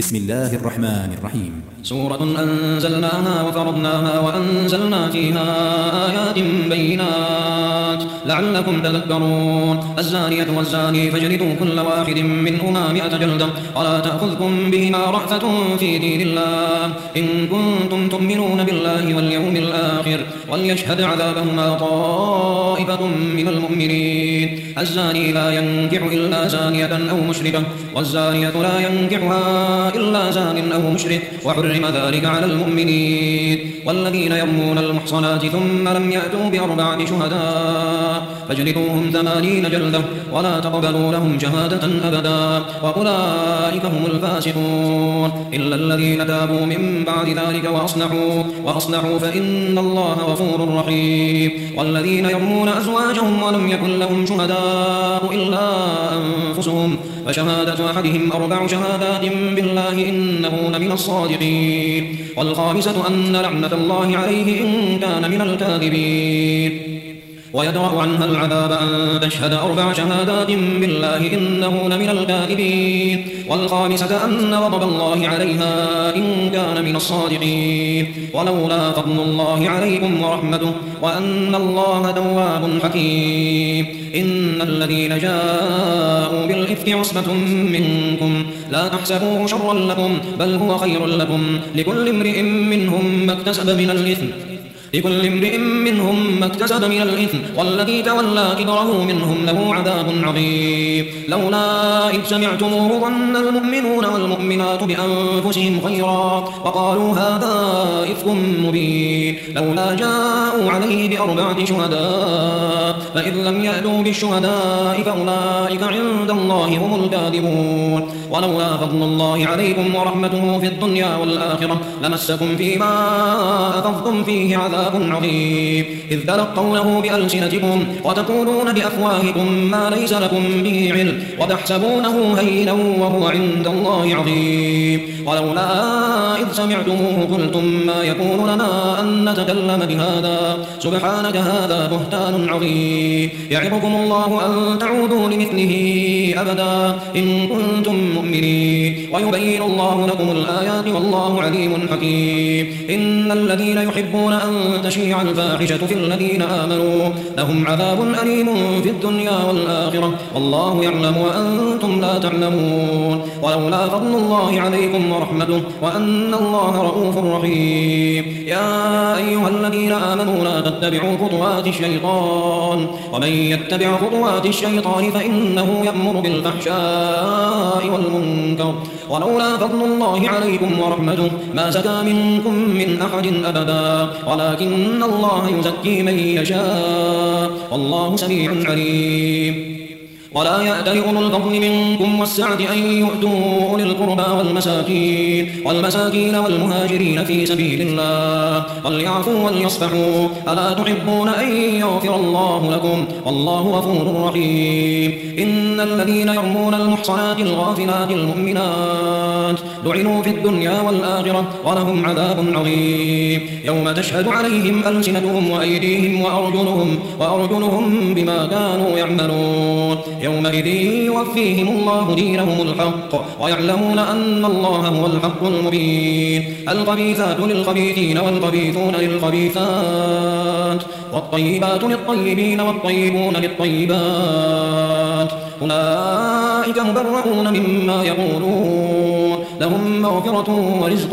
بسم الله الرحمن الرحيم. سورة أنزلناها وفرضناها وأنزلنا فيها آيات بينات لعلكم تذكرون. الزانية والزاني فاجلدوا كل واحد منهما 100 جلدة ولا تأخذكم بهما رأفة في دين الله إن كنتم تؤمنون بالله واليوم الآخر وليشهد عذابهما طائفة من المؤمنين. الزاني لا ينكح إلا زانية أو مشركة والزانية لا ينكحها إلا زان أو مشرك وحرم ذلك على المؤمنين. والذين يرمون المحصنات ثم لم يأتوا ب4 شهداء فاجلدوهم 80 جلدة ولا تقبلوا لهم شهادة أبدا وأولئك هم الفاسقون إلا الذين تابوا من بعد ذلك وأصلحوا فإن الله غفور رحيم. والذين يرمون أزواجهم ولم يكن لهم شهداء إلا أنفسهم فشهادة أحدهم 4 شهادات بالله إنه لمن الصادقين. والخامسة أن لعنة الله عليه إن كان من الكاذبين. ويدرأ عنها العذاب أن تشهد 4 شهادات بالله إنه لمن الكاذبين. والخامسة أن غضب الله عليها إن كان من الصادقين. ولولا فضل الله عليكم ورحمته وأن الله تواب حكيم. إن الذين جاءوا بالإفك عصبة منكم لا تحسبوه شرا لكم بل هو خير لكم لكل امرئ منهم ما اكتسب من الإثم والذي تولى كبره منهم له عذاب عظيم. لولا إذ سمعتموه ظن المؤمنون والمؤمنات بأنفسهم خيرا وقالوا هذا إفك مبين. لولا جاءوا عليه ب4 شهداء فإذ لم يأتوا بالشهداء فأولئك عند الله هم الكاذبون. ولولا فضل الله عليكم ورحمته في الدنيا والآخرة لمسكم فيما أفضتم فيه عذاب عظيم إذ تلقونه بألسنتكم وتقولون بأفواهكم ما ليس لكم به علم وتحسبونه هينا وهو عند الله عظيم. ولولا إذ سمعتموه قلتم ما يكون لنا أن نتكلم بهذا سبحانك هذا بهتان عظيم. يعظكم الله أن تعودوا لمثله أبدا إن كنتم مؤمنين ويبين الله لكم الآيات والله عليم حكيم. إن الذين يحبون أن تشيع الفاحشة في الذين آمنوا لهم عذاب أليم في الدنيا والآخرة والله يعلم وأنتم لا تعلمون. ولولا فضل الله عليكم ورحمته وأن الله رؤوف رحيم. يا أيها الذين آمنوا لا تتبعوا خطوات الشيطان ومن يتبع خطوات الشيطان فإنه يأمر بالفحشاء والمنكر. ولولا فضل الله عليكم ورحمته ما زكى منكم من أحد أبدا ولكن الله يزكي من يشاء والله سميع عليم. ولا يأتل أولو الفضل منكم والسعة أن يؤتوا أولي القربى والمساكين والمهاجرين في سبيل الله وليعفوا وليصفحوا ألا تحبون أن يغفر الله لكم والله غفور رحيم. إن الذين يرمون المحصنات الغافلات المؤمنات لعنوا في الدنيا والآخرة ولهم عذاب عظيم يوم تشهد عليهم ألسنتهم وأيديهم وأرجلهم بما كانوا يعملون يومئذ يوفيهم الله دينهم الحق ويعلمون أن الله هو الحق المبين. الخبيثات للخبيثين والخبيثون للخبيثات والطيبات للطيبين والطيبون للطيبات أولئك مبرؤون مما يقولون لهم مغفرة ورزق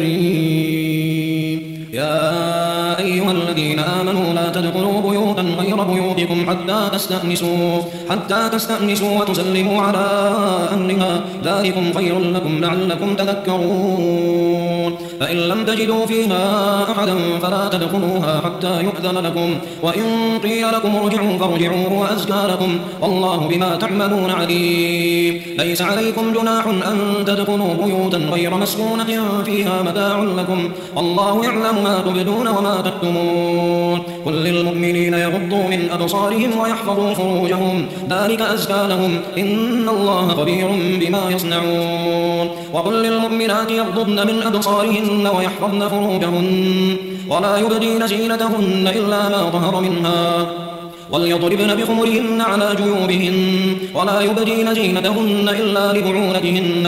كريم. يا أيها الذين آمنوا لا تدخلوا بيوتا غير بيوتكم حتى تستأنسوا وتسلموا على أهلها ذلكم خير لكم لعلكم تذكرون. فإن لم تجدوا فيها أحدا فلا تدخلوها حتى يؤذن لكم وإن قيل لكم ارجعوا فارجعوا هو أزكى لكم والله بما تعملون عليم. ليس عليكم جناح أن تدخلوا بيوتا غير مسكونة فيها متاع لكم والله يعلم ما تبدون وما تكتمون. قل للمؤمنين يغضوا من أبصارهم ويحفظوا فروجهم ذلك أزكى لهم إن الله خبير بما يصنعون. وقل للمؤمنات يغضضن من أبصارهن ويحفظن فروجهن ولا يبدين زينتهن إلا ما ظهر منها وليضربن بخمرهن على جيوبهن ولا يبدين زينتهن إلا لبعولتهن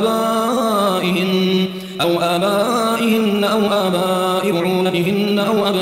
أو آبائهن أو آباء بعولتهن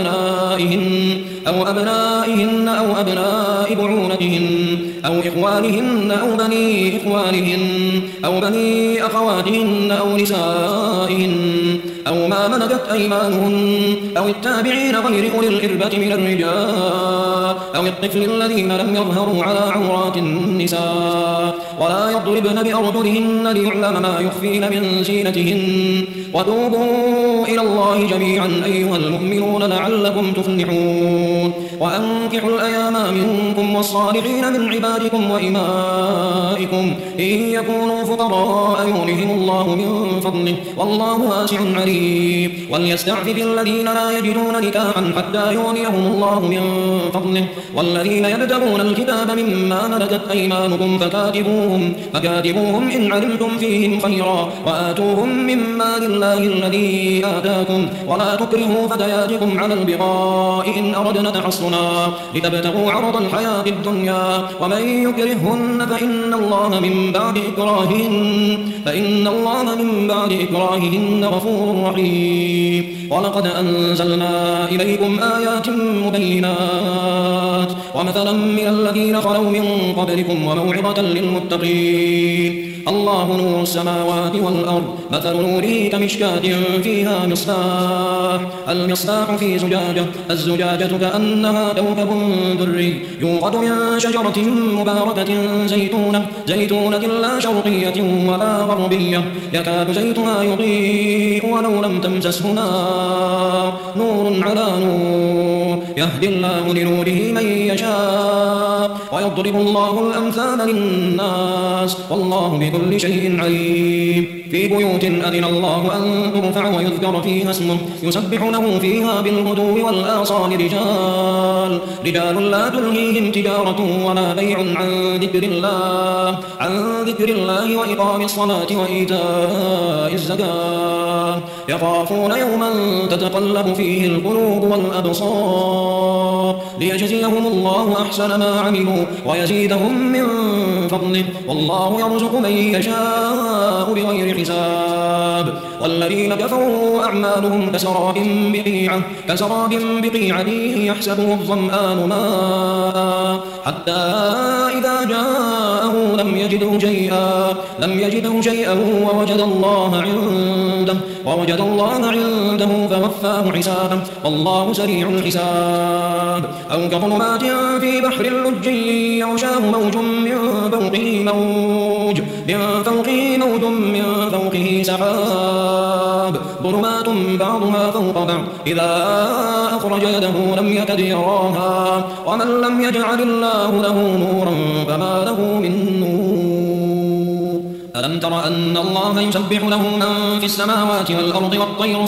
أو أبناء بعولتهن أو إخوانهن أو بني إخوانهن أو بني أخواتهن أو نسائهن أو ما ملكت أيمانهن أو التابعين غير أولي الإربة من الرجال أو الطفل الذين لم يظهروا على عورات النساء ولا يضربن بأرجلهن ليعلم ما يخفين من زينتهن وتوبوا إلى الله جميعا أيها المؤمنون لعلكم تفلحون وأنكحوا الأيام منكم والصالحين من عبادكم وإمائكم إن يكونوا فقراء يغنهم الله من فضله والله واسع عليم وليستعفف الذين لا يجدون نكاحا حتى يغنيهم الله من فضله والذين يبتغون الكتاب مما ملكت أيمانكم فكاتبوهم إن علمتم فيهم خيرا وآتوهم من مال الله الذي آتاكم ولا تكرهوا فتياتكم على البغاء إن أردنا تحصنا لتبتغوا عرض الحياة الدنيا ومن يكرههن فإن الله من بعد إكراههن غفور رحيم ولقد أنزلنا إليكم آيات مبينات ومثلا من الذين خلوا من قبلكم وموعظة للمتقين الله نور السماوات والأرض مثل نوره كمشكاة فيها مصباح المصباح في زجاجة الزجاجة كأنها كوكب دري يوقد من شجرة مباركة زيتونة لا شرقية ولا غربية يكاد زيتها يضيء ولو لم تمسسه نار نور على نور يهدي الله لنوره من يشاء ويضرب الله الأمثال للناس والله بكل شيء عليم في بيوت أذن الله أن ترفع ويذكر فيها اسمه يسبح له فيها بالغدو والآصال رجال لا تلهيهم تجارة ولا بيع عن ذكر الله وإقام الصلاة وإيتاء الزكاة يخافون يوما تتقلب فيه القلوب والأبصار ليجزيهم الله أحسن ما عملوا ويزيدهم من فضله والله يرزق من يشاء بغير حساب والذين كفروا أعمالهم كسراب بقيعة يحسبه الظمآن ماء حتى إذا جاءه لم يجده شيئا ووجد الله عنده فوفاه حسابه والله سريع الحساب أو كظلمات في بحر اللج يغشاه موج من فوقه سحاب ظلمات بعضها فوق بعض إذا أخرج يده لم يكد يراها ومن لم يجعل الله له نورا فما له من نور ألم تر أن الله يسبح له من في السماوات والأرض والطير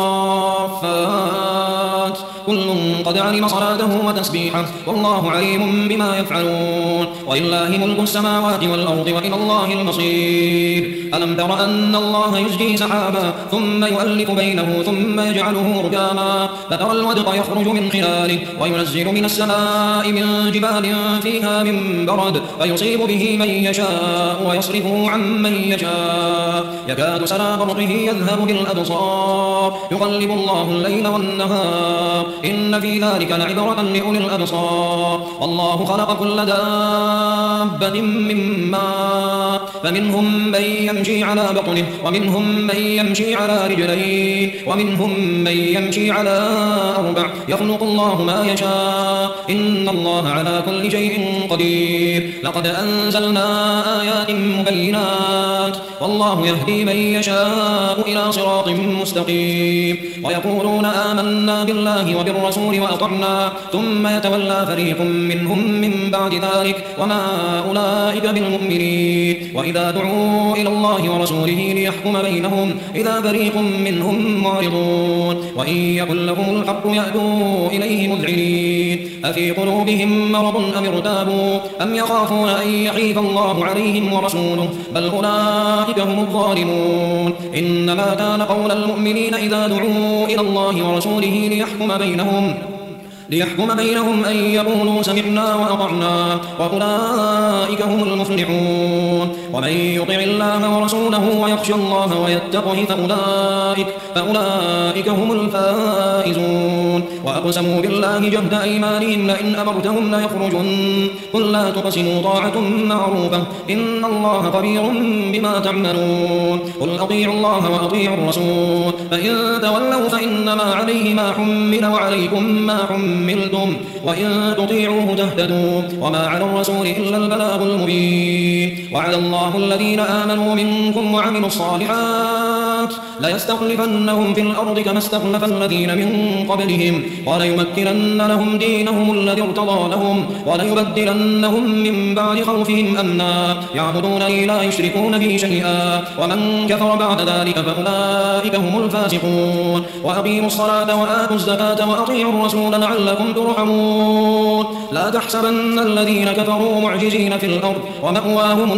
صافات كل قد علم صلاته وتسبيحه والله عليم بما يفعلون ولله ملك السماوات والأرض وإلى الله المصير ألم تر أن الله يزجي سحابا ثم يؤلف بينه ثم يجعله ركاما فترى الودق يخرج من خلاله وينزل من السماء من جبال فيها من برد فيصيب به من يشاء ويصرفه عن من يشاء يكاد سنا برقه يذهب بالأبصار يقلب الله الليل والنهار إن في ذلك لعبرة لأولي الأبصار والله خلق كل دابة من ماء فمنهم من يمشي على بطنه ومنهم من يمشي على رجلين ومنهم من يمشي على أربع يخلق الله ما يشاء إن الله على كل شيء قدير لقد أنزلنا آيات مبينات والله يهدي من يشاء إلى صراط مستقيم ويقولون آمنا بالله وبالرسول وأطعنا ثم يتولى فريق منهم من بعد ذلك وما أولئك بالمؤمنين وإذا دعوا إلى الله ورسوله ليحكم بينهم إذا فريق منهم معرضون وإن يكن لهم الحق يأتوا إليه مذعنين أفي قلوبهم مرض أم ارتابوا أم يخافون أن يحيف الله عليهم ورسوله بل أولئك هم الظالمون إنما كان قول المؤمنين إذا دعوا إلى الله ورسوله ليحكم بينهم ليحكم بينهم أن يقولوا سمعنا وأطعنا وأولئك هم المفلحون ومن يطع الله ورسوله ويخشى الله ويتقه فأولئك هم الفائزون وأقسموا بالله جهد أيمانهم لئن أمرتهم ليخرجن قل لا تقسموا طاعة معروفة إن الله خبير بما تعملون قل أطيعوا الله وأطيعوا الرسول فإن تولوا فإنما عليه ما حمل وعليكم ما حملتم وإن تطيعوه تهتدوا وما على الرسول إلا البلاغ المبين وعلى الله الذين آمنوا منكم وعملوا الصالحات ليستخلفنهم في الأرض كما استخلف الذين من قبلهم وليمكنن لهم دينهم الذي ارتضى لهم وليبدلنهم من بعد خوفهم أمنا يعبدونني لا يشركون بي شيئا ومن كفر بعد ذلك فأولئك هم الفاسقون وأقيموا الصلاة وآتوا الزكاة وأطيعوا الرسول لعلكم ترحمون لا تحسبن الذين كفروا معجزين في الأرض ومأواهم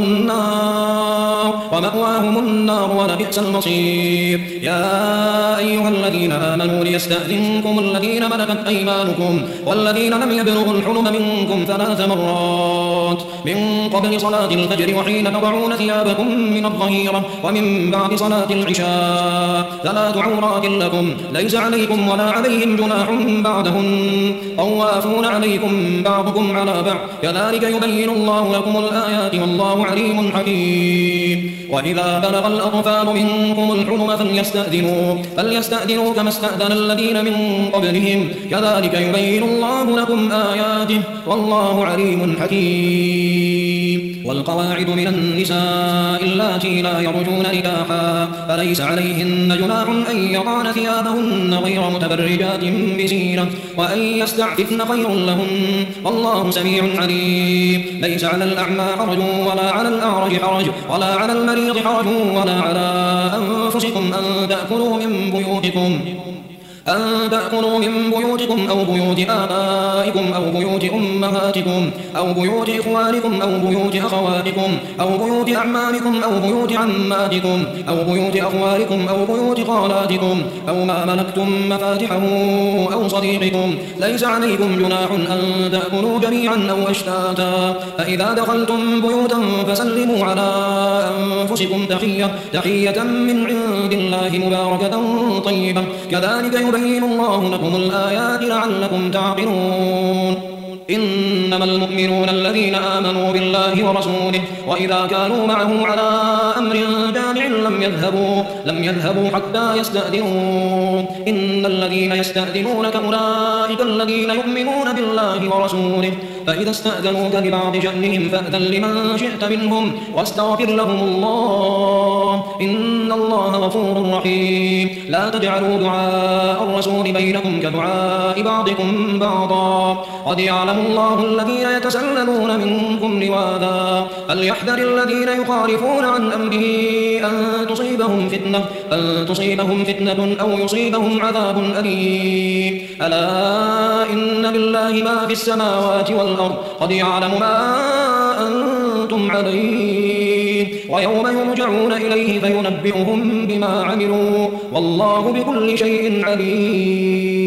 النار ولبئس المصير يا أيها الذين آمنوا ليستأذنكم الذين ملكت أيمانكم والذين لم يبلغوا الحلم منكم 3 مرات من قبل صلاة الفجر وحين تضعون ثيابكم من الظهيرة ومن بعد صلاة العشاء 3 عورات لكم ليس عليكم ولا عليهم جناح بعدهن طوافون عليكم بعضكم على بعض كذلك يبين الله لكم الآيات والله عليم حكيم وإذا بلغ الأطفال منكم الحلم فليستأذنوا كما استأذن الذين من قبلهم كذلك يبين الله لكم آياته والله عليم حكيم والقواعد من النساء اللاتي لا يرجون نكاحا فليس عليهن جناح أن يضعن ثيابهن غير متبرجات بزينة وأن يستعففن خير لهن والله سميع عليم ليس على الأعمى حرج ولا على الأعرج حرج ولا على المريض حرج ولا على أنفسكم أن تأكلوا من بيوتكم أو بيوت آبائكم أو بيوت أمهاتكم أو بيوت إخوانكم أو بيوت أخواتكم أو بيوت أعمامكم أو بيوت عماتكم أو بيوت أخوالكم أو بيوت خالاتكم أو ما ملكتم مفاتحه أو صديقكم ليس عليكم جناح أن تأكلوا جميعا أو أشتاتا فإذا دخلتم بيوتا فسلموا على أنفسكم تحية من عند الله مباركة طيبة كذلك يبين الله لكم الآيات لعلكم تعقلون إنما المؤمنون الذين آمنوا بالله ورسوله وإذا كانوا معه على أمر جامع لم يذهبوا حتى يستأذنون إن الذين يستأذنونك أولئك الذين يؤمنون بالله ورسوله فإذا استأذنوك لبعض شأنهم فأذن لمن شئت منهم واستغفر لهم الله إن الله غفور رحيم لا تجعلوا دعاء الرسول بينكم كدعاء بعضكم بعضا قد يعلم الله الذين يتسللون منكم لواذا فليحذر الذين يخالفون عن أمره أن تصيبهم فتنة أو يصيبهم عذاب أليم ألا إن لله ما في السماوات والأرض قد يعلم ما أنتم عليه ويوم يرجعون إليه فينبئهم بما عملوا والله بكل شيء عليم